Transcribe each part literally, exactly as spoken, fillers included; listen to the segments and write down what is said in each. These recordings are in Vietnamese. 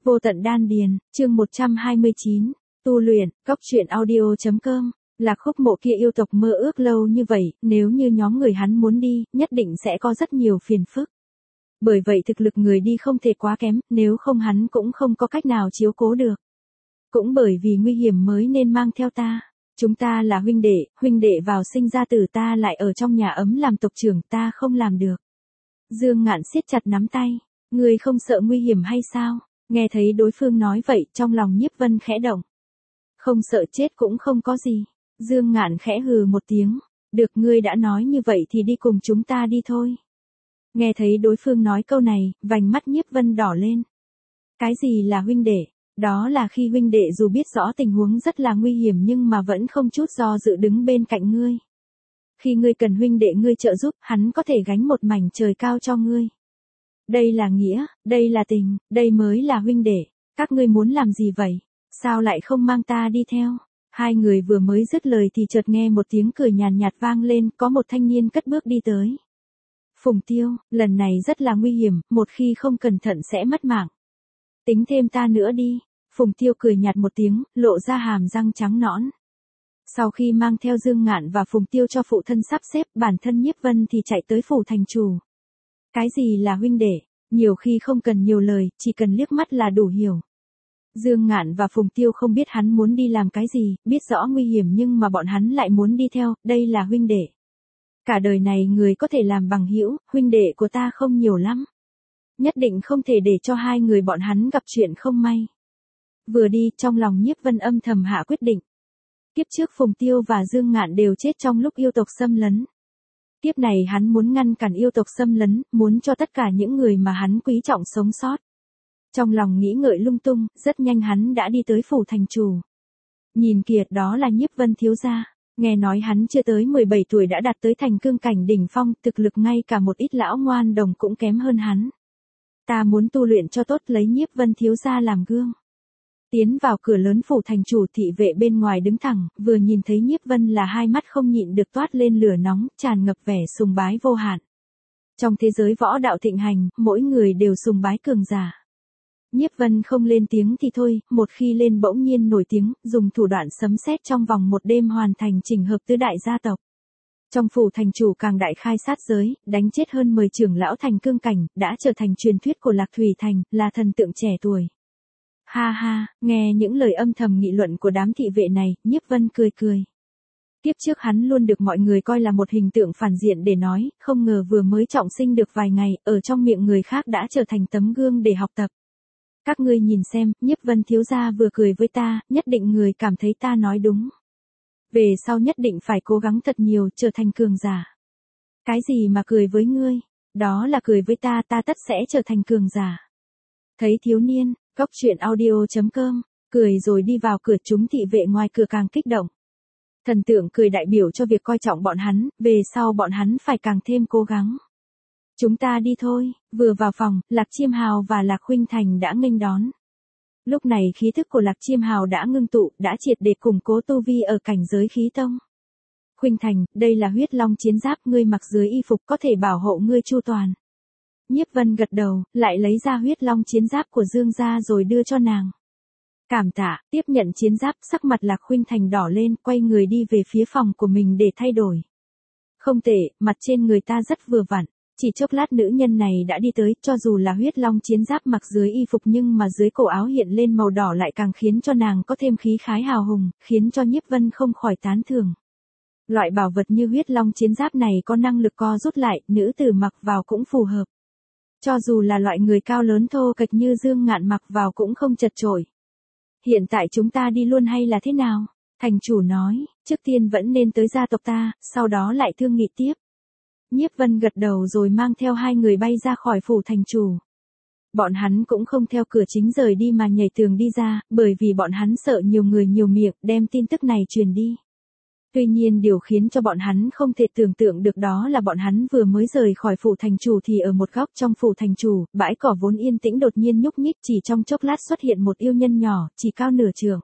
Vô tận đan điền, chương một trăm hai mươi chín, tu luyện, cốc truyện audio.com, Lạc Khúc Mộ kia yêu tộc mơ ước lâu như vậy, nếu như nhóm người hắn muốn đi, nhất định sẽ có rất nhiều phiền phức. Bởi vậy thực lực người đi không thể quá kém, nếu không hắn cũng không có cách nào chiếu cố được. Cũng bởi vì nguy hiểm mới nên mang theo ta. Chúng ta là huynh đệ, huynh đệ vào sinh ra tử ta lại ở trong nhà ấm làm tộc trưởng, ta không làm được. Dương Ngạn siết chặt nắm tay, ngươi không sợ nguy hiểm hay sao? Nghe thấy đối phương nói vậy, trong lòng Nhiếp Vân khẽ động. Không sợ chết cũng không có gì. Dương Ngạn khẽ hừ một tiếng, được, ngươi đã nói như vậy thì đi cùng chúng ta đi thôi. Nghe thấy đối phương nói câu này, vành mắt Nhiếp Vân đỏ lên. Cái gì là huynh đệ? Đó là khi huynh đệ dù biết rõ tình huống rất là nguy hiểm nhưng mà vẫn không chút do dự đứng bên cạnh ngươi. Khi ngươi cần huynh đệ ngươi trợ giúp, hắn có thể gánh một mảnh trời cao cho ngươi. Đây là nghĩa, đây là tình, đây mới là huynh đệ. Các ngươi muốn làm gì vậy? Sao lại không mang ta đi theo? Hai người vừa mới dứt lời thì chợt nghe một tiếng cười nhàn nhạt vang lên, có một thanh niên cất bước đi tới. Phùng Tiêu, lần này rất là nguy hiểm, một khi không cẩn thận sẽ mất mạng. Tính thêm ta nữa đi. Phùng Tiêu cười nhạt một tiếng, lộ ra hàm răng trắng nõn. Sau khi mang theo Dương Ngạn và Phùng Tiêu cho phụ thân sắp xếp, bản thân Nhiếp Vân thì chạy tới phủ thành chủ. Cái gì là huynh đệ? Nhiều khi không cần nhiều lời, chỉ cần liếc mắt là đủ hiểu. Dương Ngạn và Phùng Tiêu không biết hắn muốn đi làm cái gì, biết rõ nguy hiểm nhưng mà bọn hắn lại muốn đi theo, đây là huynh đệ. Cả đời này người có thể làm bằng hữu, huynh đệ của ta không nhiều lắm. Nhất định không thể để cho hai người bọn hắn gặp chuyện không may. Vừa đi, trong lòng Nhiếp Vân âm thầm hạ quyết định. Kiếp trước Phùng Tiêu và Dương Ngạn đều chết trong lúc yêu tộc xâm lấn. Kiếp này hắn muốn ngăn cản yêu tộc xâm lấn, muốn cho tất cả những người mà hắn quý trọng sống sót. Trong lòng nghĩ ngợi lung tung, rất nhanh hắn đã đi tới phủ thành chủ. Nhìn kìa, đó là Nhiếp Vân thiếu gia. Nghe nói hắn chưa tới mười bảy tuổi đã đạt tới thành cương cảnh đỉnh phong, thực lực ngay cả một ít lão ngoan đồng cũng kém hơn hắn. Ta muốn tu luyện cho tốt, lấy Nhiếp Vân thiếu gia làm gương. Tiến vào cửa lớn phủ thành chủ, thị vệ bên ngoài đứng thẳng, vừa nhìn thấy Nhiếp Vân là hai mắt không nhịn được toát lên lửa nóng, tràn ngập vẻ sùng bái vô hạn. Trong thế giới võ đạo thịnh hành, mỗi người đều sùng bái cường giả. Nhiếp Vân không lên tiếng thì thôi, một khi lên bỗng nhiên nổi tiếng, dùng thủ đoạn sấm sét trong vòng một đêm hoàn thành chỉnh hợp tứ đại gia tộc. Trong phủ thành chủ càng đại khai sát giới, đánh chết hơn mười trưởng lão thành cương cảnh, đã trở thành truyền thuyết của Lạc Thủy Thành, là thần tượng trẻ tuổi. Ha ha, nghe những lời âm thầm nghị luận của đám thị vệ này, Nhiếp Vân cười cười. Kiếp trước hắn luôn được mọi người coi là một hình tượng phản diện để nói, không ngờ vừa mới trọng sinh được vài ngày, ở trong miệng người khác đã trở thành tấm gương để học tập. Các ngươi nhìn xem, Nhiếp Vân thiếu gia vừa cười với ta, nhất định người cảm thấy ta nói đúng. Về sau nhất định phải cố gắng thật nhiều, trở thành cường giả. Cái gì mà cười với ngươi? Đó là cười với ta, ta tất sẽ trở thành cường giả. Thấy thiếu niên, cốc truyện audio.com, cười rồi đi vào cửa, chúng thị vệ ngoài cửa càng kích động. Thần tượng cười đại biểu cho việc coi trọng bọn hắn, về sau bọn hắn phải càng thêm cố gắng. Chúng ta đi thôi. Vừa vào phòng, Lạc Chiêm Hào và Lạc Khuynh Thành đã nghênh đón. Lúc này khí thức của Lạc Chiêm Hào đã ngưng tụ, đã triệt để củng cố tu vi ở cảnh giới khí tông. Khuynh Thành, đây là huyết long chiến giáp, ngươi mặc dưới y phục có thể bảo hộ ngươi chu toàn. Nhiếp Vân gật đầu, lại lấy ra huyết long chiến giáp của Dương gia rồi đưa cho nàng. Cảm tạ, tiếp nhận chiến giáp, sắc mặt Lạc Khuynh Thành đỏ lên, quay người đi về phía phòng của mình để thay đổi. Không tệ, mặt trên người ta rất vừa vặn. Chỉ chốc lát nữ nhân này đã đi tới, cho dù là huyết long chiến giáp mặc dưới y phục nhưng mà dưới cổ áo hiện lên màu đỏ lại càng khiến cho nàng có thêm khí khái hào hùng, khiến cho Nhiếp Vân không khỏi tán thưởng. Loại bảo vật như huyết long chiến giáp này có năng lực co rút lại, nữ tử mặc vào cũng phù hợp. Cho dù là loại người cao lớn thô kệch như Dương Ngạn mặc vào cũng không chật chội. Hiện tại chúng ta đi luôn hay là thế nào? Thành chủ nói, trước tiên vẫn nên tới gia tộc ta, sau đó lại thương nghị tiếp. Nhiếp Vân gật đầu rồi mang theo hai người bay ra khỏi phủ thành chủ. Bọn hắn cũng không theo cửa chính rời đi mà nhảy tường đi ra, bởi vì bọn hắn sợ nhiều người nhiều miệng đem tin tức này truyền đi. Tuy nhiên điều khiến cho bọn hắn không thể tưởng tượng được đó là bọn hắn vừa mới rời khỏi phủ thành chủ thì ở một góc trong phủ thành chủ, bãi cỏ vốn yên tĩnh đột nhiên nhúc nhích, chỉ trong chốc lát xuất hiện một yêu nhân nhỏ, chỉ cao nửa trượng.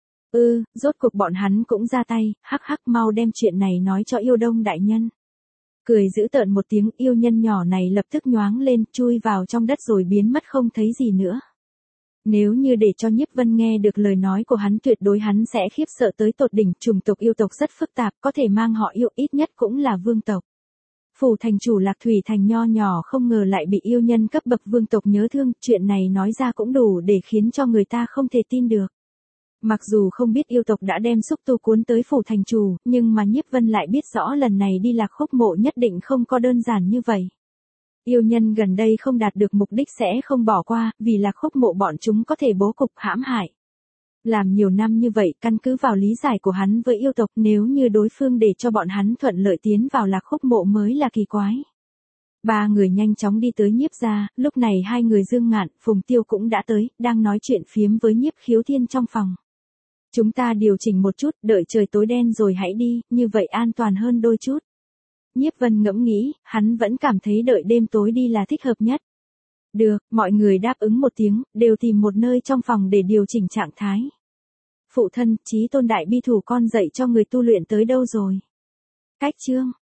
Ừ, rốt cuộc bọn hắn cũng ra tay, hắc hắc, mau đem chuyện này nói cho yêu đông đại nhân. Cười giễu tợn một tiếng, yêu nhân nhỏ này lập tức nhoáng lên, chui vào trong đất rồi biến mất không thấy gì nữa. Nếu như để cho Nhiếp Vân nghe được lời nói của hắn tuyệt đối hắn sẽ khiếp sợ tới tột đỉnh, chủng tộc yêu tộc rất phức tạp, có thể mang họ yêu ít nhất cũng là vương tộc. Phủ thành chủ Lạc Thủy Thành nho nhỏ không ngờ lại bị yêu nhân cấp bậc vương tộc nhớ thương, chuyện này nói ra cũng đủ để khiến cho người ta không thể tin được. Mặc dù không biết yêu tộc đã đem xúc tu cuốn tới phủ thành chủ, nhưng mà Nhiếp Vân lại biết rõ lần này đi Lạc Khúc Mộ nhất định không có đơn giản như vậy. Yêu nhân gần đây không đạt được mục đích sẽ không bỏ qua, vì Lạc Khúc Mộ bọn chúng có thể bố cục hãm hại. Làm nhiều năm như vậy, căn cứ vào lý giải của hắn với yêu tộc, nếu như đối phương để cho bọn hắn thuận lợi tiến vào Lạc Khúc Mộ mới là kỳ quái. Ba người nhanh chóng đi tới Nhiếp gia, lúc này hai người Dương Ngạn, Phùng Tiêu cũng đã tới, đang nói chuyện phiếm với Nhiếp Khiếu Thiên trong phòng. Chúng ta điều chỉnh một chút, đợi trời tối đen rồi hãy đi, như vậy an toàn hơn đôi chút. Nhiếp Vân ngẫm nghĩ, hắn vẫn cảm thấy đợi đêm tối đi là thích hợp nhất. Được, mọi người đáp ứng một tiếng, đều tìm một nơi trong phòng để điều chỉnh trạng thái. Phụ thân, Chí Tôn đại bi thủ con dạy cho người tu luyện tới đâu rồi? Cách chương